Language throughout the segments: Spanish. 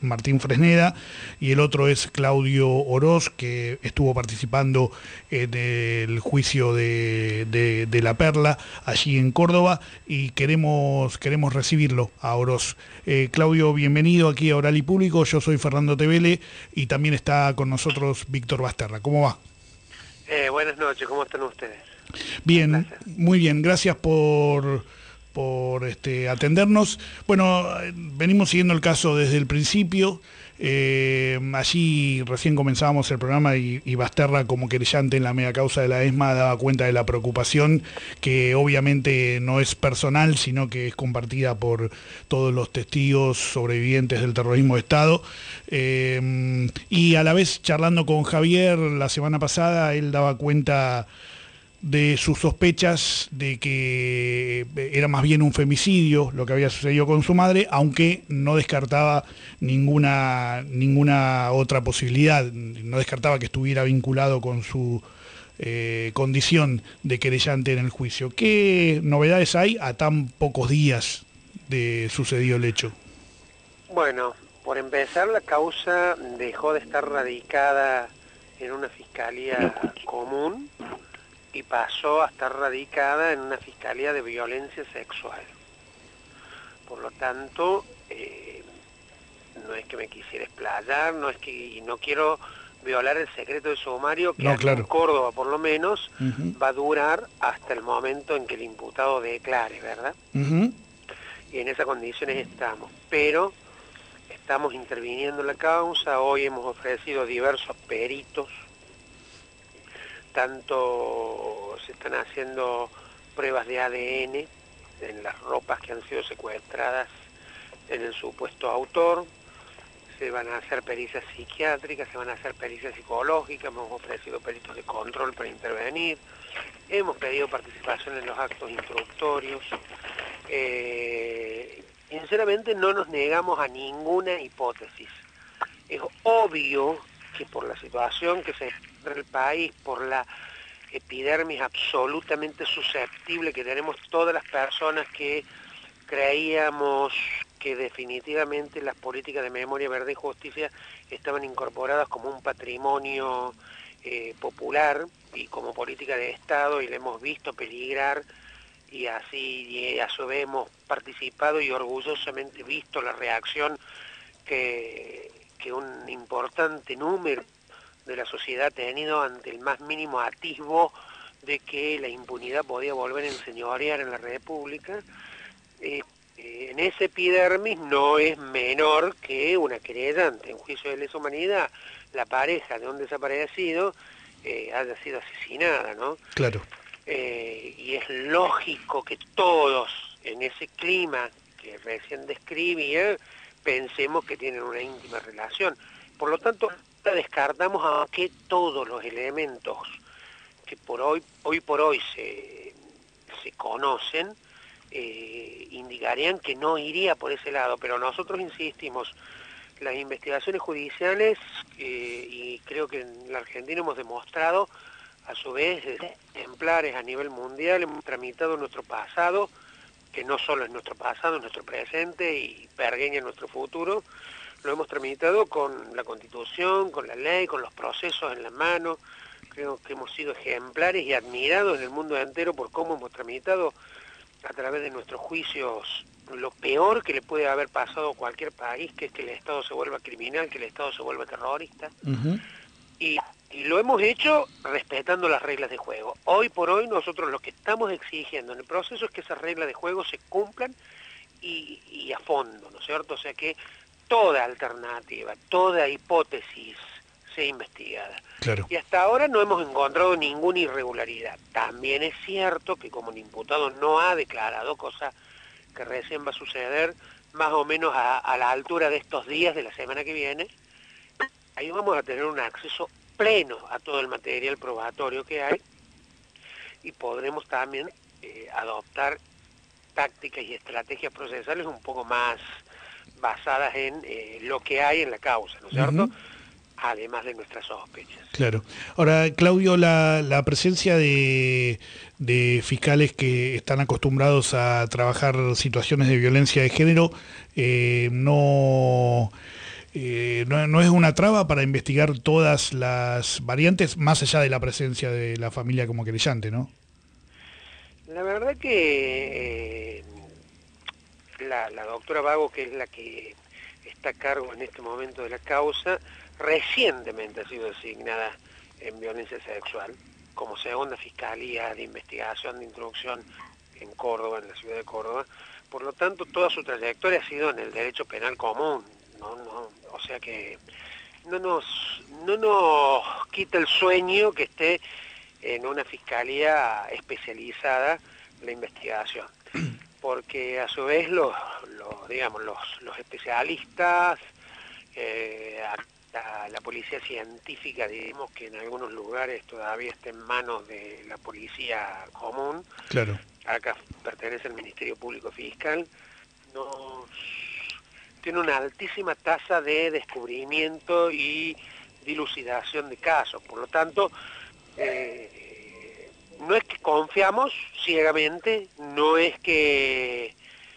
Martín Fresneda, y el otro es Claudio Oroz, que estuvo participando en el juicio de La Perla, allí en Córdoba, y queremos recibirlo a Oroz. Claudio, bienvenido aquí a Oral y Público. Yo soy Fernando Tevele y también está con nosotros Víctor Basterra. ¿Cómo va? Buenas noches, ¿cómo están ustedes? Bien, muy bien, gracias por atendernos. Bueno, venimos siguiendo el caso desde el principio. Allí recién comenzábamos el programa y Basterra, como querellante en la mega causa de la ESMA, daba cuenta de la preocupación, que obviamente no es personal, sino que es compartida por todos los testigos sobrevivientes del terrorismo de Estado. Y a la vez, charlando con Javier la semana pasada, él daba cuenta de sus sospechas de que era más bien un femicidio lo que había sucedido con su madre, aunque no descartaba ninguna otra posibilidad, no descartaba que estuviera vinculado con su condición de querellante en el juicio. ¿Qué novedades hay a tan pocos días de sucedido el hecho? Bueno, por empezar, la causa dejó de estar radicada en una fiscalía común y pasó a estar radicada en una fiscalía de violencia sexual. Por lo tanto, no es que me quisiera explayar, y no quiero violar el secreto de sumario, que aquí en Córdoba por lo menos va a durar hasta el momento en que el imputado declare, ¿verdad? Y en esas condiciones estamos, pero estamos interviniendo en la causa. Hoy hemos ofrecido diversos peritos, tanto se están haciendo pruebas de ADN en las ropas que han sido secuestradas en el supuesto autor, se van a hacer pericias psiquiátricas, se van a hacer pericias psicológicas, hemos ofrecido peritos de control para intervenir, hemos pedido participación en los actos instructorios. Sinceramente no nos negamos a ninguna hipótesis. Es obvio que por la situación que se encuentra el país, por la epidermis absolutamente susceptible que tenemos todas las personas que creíamos que definitivamente las políticas de memoria, verdad y justicia estaban incorporadas como un patrimonio popular y como política de Estado, y le hemos visto peligrar, y así a su vez hemos participado y orgullosamente visto la reacción que un importante número de la sociedad ha tenido ante el más mínimo atisbo de que la impunidad podía volver a enseñorear en la República. En ese epidermis no es menor que una querellante en juicio de lesa humanidad, la pareja de un desaparecido haya sido asesinada, ¿no? Claro. Y es lógico que todos en ese clima que recién describía pensemos que tienen una íntima relación. Por lo tanto, descartamos a que todos los elementos que hoy por hoy se conocen indicarían que no iría por ese lado, pero nosotros insistimos, las investigaciones judiciales, y creo que en la Argentina hemos demostrado, a su vez, ejemplares a nivel mundial, hemos tramitado nuestro pasado, que no solo es nuestro pasado, es nuestro presente y pergeña nuestro futuro. Lo hemos tramitado con la Constitución, con la ley, con los procesos en la mano. Creo que hemos sido ejemplares y admirados en el mundo entero por cómo hemos tramitado a través de nuestros juicios lo peor que le puede haber pasado a cualquier país, que es que el Estado se vuelva criminal, que el Estado se vuelva terrorista. Y lo hemos hecho respetando las reglas de juego. Hoy por hoy nosotros lo que estamos exigiendo en el proceso es que esas reglas de juego se cumplan y a fondo, ¿no es cierto? O sea que toda alternativa, toda hipótesis sea investigada. Claro. Y hasta ahora no hemos encontrado ninguna irregularidad. También es cierto que como el imputado no ha declarado, cosa que recién va a suceder más o menos a la altura de estos días de la semana que viene, ahí vamos a tener un acceso pleno a todo el material probatorio que hay y podremos también adoptar tácticas y estrategias procesales un poco más basadas en lo que hay en la causa, ¿no es cierto? Además de nuestras sospechas. Claro. Ahora, Claudio, la presencia de fiscales que están acostumbrados a trabajar situaciones de violencia de género no no es una traba para investigar todas las variantes, más allá de la presencia de la familia como querellante, ¿no? La verdad que la doctora Vago, que es la que está a cargo en este momento de la causa, recientemente ha sido designada en violencia sexual como segunda fiscalía de investigación de instrucción en Córdoba, en la ciudad de Córdoba. Por lo tanto, toda su trayectoria ha sido en el derecho penal común, o sea que no nos quita el sueño que esté en una fiscalía especializada en la investigación, porque a su vez digamos, los especialistas, hasta la policía científica, digamos que en algunos lugares todavía está en manos de la policía común, Claro. acá pertenece al Ministerio Público Fiscal, tiene una altísima tasa de descubrimiento y dilucidación de casos. Por lo tanto, no es que confiamos ciegamente, no es que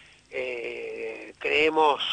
creemos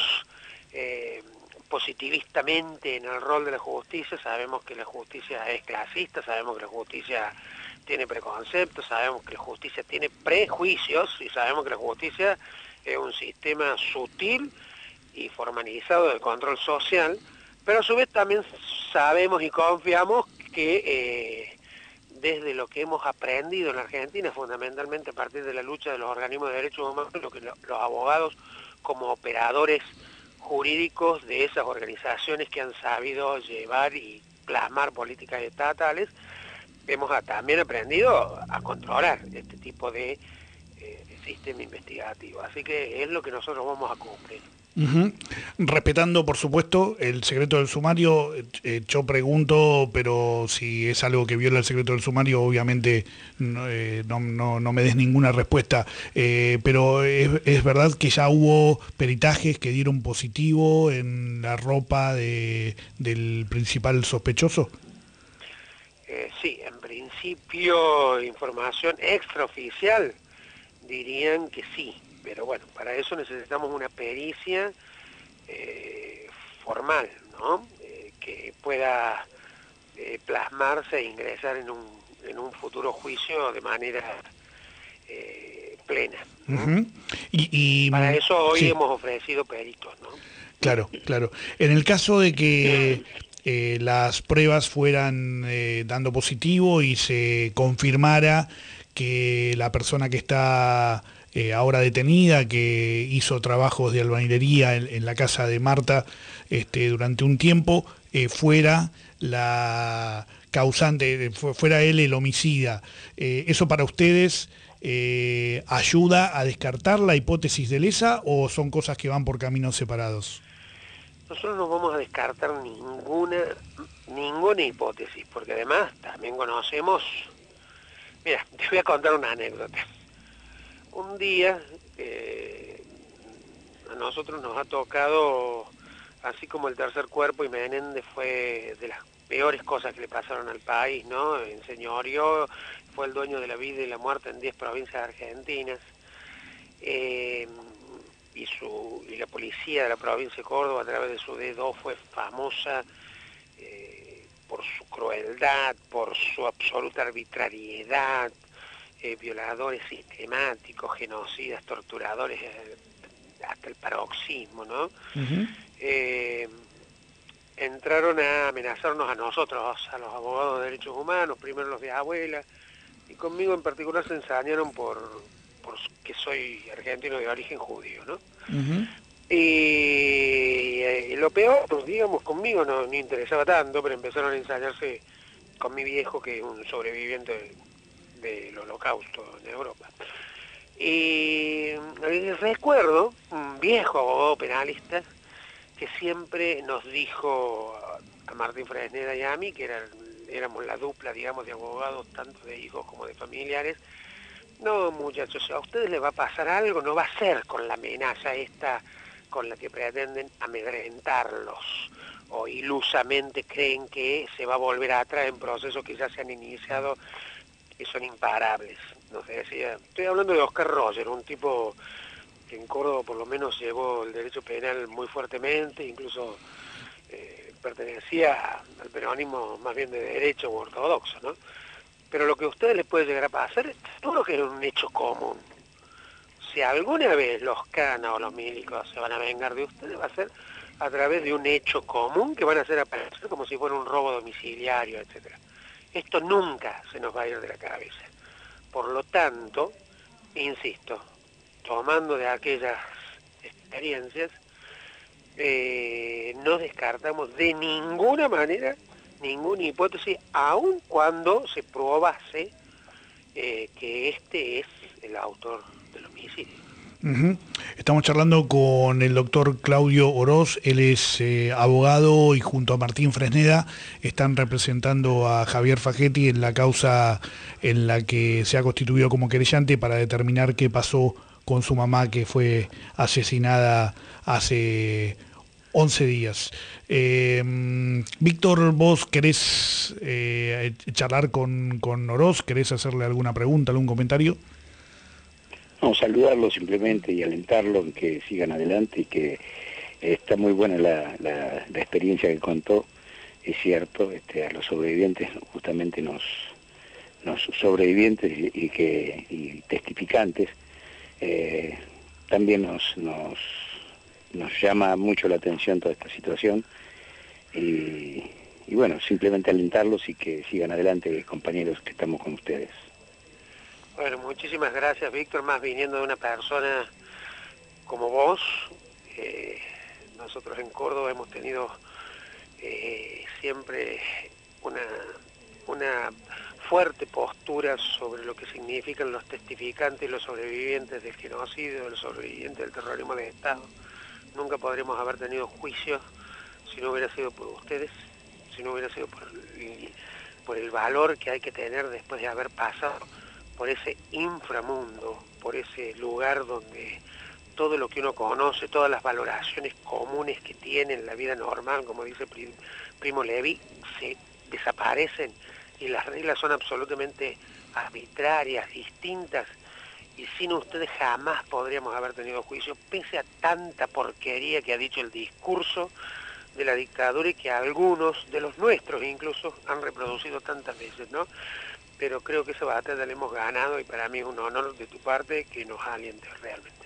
positivistamente en el rol de la justicia. Sabemos que la justicia es clasista, sabemos que la justicia tiene preconceptos, sabemos que la justicia tiene prejuicios y sabemos que la justicia es un sistema sutil y formalizado de control social, pero a su vez también sabemos y confiamos que desde lo que hemos aprendido en la Argentina, fundamentalmente a partir de la lucha de los organismos de derechos humanos, lo que los abogados como operadores jurídicos de esas organizaciones que han sabido llevar y plasmar políticas estatales, hemos también aprendido a controlar este tipo de sistema investigativo. Así que es lo que nosotros vamos a cumplir. Uh-huh. Respetando, por supuesto, el secreto del sumario, yo pregunto, pero si es algo que viola el secreto del sumario, obviamente no me des ninguna respuesta, pero ¿es verdad que ya hubo peritajes que dieron positivo en la ropa del principal sospechoso? Sí, en principio, información extraoficial dirían que sí, pero bueno, para eso necesitamos una pericia formal, ¿no? Que pueda plasmarse e ingresar en un futuro juicio de manera plena, ¿no? Uh-huh. Para eso hoy sí. hemos ofrecido peritos, ¿no? Claro, claro. En el caso de que las pruebas fueran dando positivo y se confirmara que la persona que está ahora detenida, que hizo trabajos de albañilería en la casa de Marta durante un tiempo, fuera la causante, fuera él el homicida. ¿Eso para ustedes ayuda a descartar la hipótesis de lesa o son cosas que van por caminos separados? Nosotros no vamos a descartar ninguna hipótesis, porque además también conocemos. Mira, te voy a contar una anécdota. Un día a nosotros nos ha tocado, así como el tercer cuerpo y Menéndez fue de las peores cosas que le pasaron al país, ¿no? Enseñoreó, fue el dueño de la vida y la muerte en 10 provincias argentinas. Y la policía de la provincia de Córdoba, a través de su D2, fue famosa por su crueldad, por su absoluta arbitrariedad, violadores sistemáticos, genocidas, torturadores, hasta el paroxismo, ¿no? Uh-huh. Entraron a amenazarnos a nosotros, a los abogados de derechos humanos, primero los de abuela, y conmigo en particular se ensañaron por que soy argentino de origen judío, ¿no? Uh-huh. Y lo peor, pues, digamos, conmigo no interesaba tanto, pero empezaron a ensayarse con mi viejo, que es un sobreviviente del holocausto en Europa. Y recuerdo un viejo abogado penalista que siempre nos dijo a Martín Fresneda y a mí, que éramos la dupla, digamos, de abogados, tanto de hijos como de familiares: no, muchachos, si a ustedes les va a pasar algo, no va a ser con la amenaza esta con la que pretenden amedrentarlos o ilusamente creen que se va a volver atrás en procesos que ya se han iniciado y son imparables. Nos decía, estoy hablando de Oscar Roger, un tipo que en Córdoba por lo menos llevó el derecho penal muy fuertemente, incluso pertenecía al peronismo más bien de derecho o ortodoxo, ¿no? Pero lo que a ustedes les puede llegar a pasar, seguro que es un hecho común. Si alguna vez los canas o los milicos se van a vengar de ustedes, va a ser a través de un hecho común que van a hacer aparecer como si fuera un robo domiciliario, etcétera. Esto nunca se nos va a ir de la cabeza. Por lo tanto, insisto, tomando de aquellas experiencias, no descartamos de ninguna manera ninguna hipótesis, aun cuando se probase que este es el autor del homicidio. Estamos charlando con el doctor Claudio Oroz, él es abogado y junto a Martín Fresneda están representando a Javier Fagetti en la causa en la que se ha constituido como querellante para determinar qué pasó con su mamá, que fue asesinada hace 11 días. Víctor, ¿vos querés charlar con Oroz? ¿Querés hacerle alguna pregunta, algún comentario? No, saludarlo simplemente y alentarlo en que sigan adelante y que está muy buena la experiencia que contó. Es cierto, a los sobrevivientes, justamente los sobrevivientes y testificantes, también nos llama mucho la atención toda esta situación y bueno, simplemente alentarlos y que sigan adelante, compañeros, que estamos con ustedes. Bueno, muchísimas gracias, Víctor, más viniendo de una persona como vos. Nosotros en Córdoba hemos tenido siempre una fuerte postura sobre lo que significan los testificantes y los sobrevivientes del genocidio, los sobrevivientes del terrorismo de Estado. Nunca podríamos haber tenido juicio si no hubiera sido por ustedes, si no hubiera sido por el valor que hay que tener después de haber pasado por ese inframundo, por ese lugar donde todo lo que uno conoce, todas las valoraciones comunes que tiene en la vida normal, como dice Primo Levi, se desaparecen y las reglas son absolutamente arbitrarias, distintas, y sin ustedes jamás podríamos haber tenido juicio, pese a tanta porquería que ha dicho el discurso de la dictadura y que algunos de los nuestros incluso han reproducido tantas veces, ¿no? Pero creo que esa batalla la hemos ganado y para mí es un honor de tu parte que nos alientes realmente.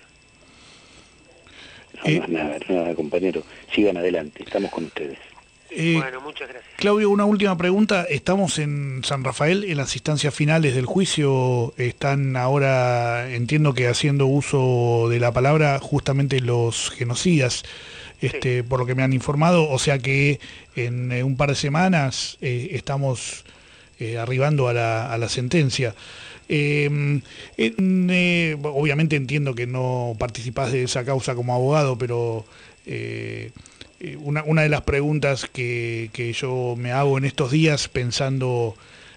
No, nada, compañero. Sigan adelante, estamos con ustedes. Bueno, muchas gracias. Claudio, una última pregunta. Estamos en San Rafael, en las instancias finales del juicio. Están ahora, entiendo que haciendo uso de la palabra, justamente los genocidas, sí, por lo que me han informado. O sea que en un par de semanas estamos arribando a la sentencia. Obviamente entiendo que no participás de esa causa como abogado, pero una de las preguntas que yo me hago en estos días, pensando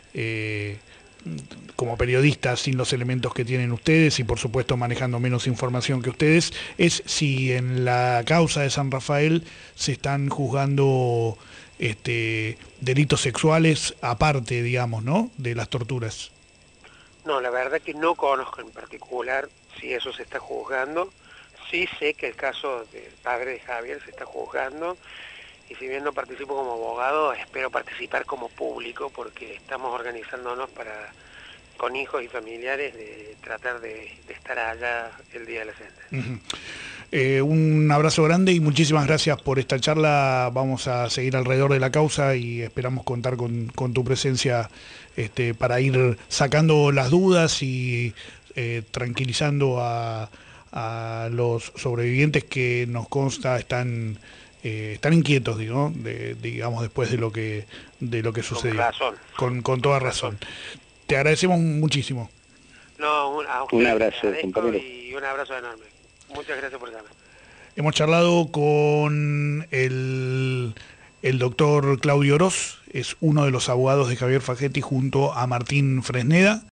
como periodista sin los elementos que tienen ustedes y por supuesto manejando menos información que ustedes, es si en la causa de San Rafael se están juzgando delitos sexuales aparte, digamos, ¿no?, de las torturas. No, la verdad que no conozco en particular si eso se está juzgando. Sí sé que el caso del padre de Javier se está juzgando y si bien no participo como abogado, espero participar como público porque estamos organizándonos para, con hijos y familiares, de tratar de estar allá el día de la sentencia. Un abrazo grande y muchísimas gracias por esta charla. Vamos a seguir alrededor de la causa y esperamos contar con tu presencia para ir sacando las dudas y tranquilizando a los sobrevivientes que nos consta están inquietos, digo, digamos, después de lo que sucedió. Con toda razón. Te agradecemos muchísimo. No, un abrazo, compañero. Y un abrazo enorme. Muchas gracias por llamar. Hemos charlado con el doctor Claudio Oroz, es uno de los abogados de Javier Fagetti junto a Martín Fresneda.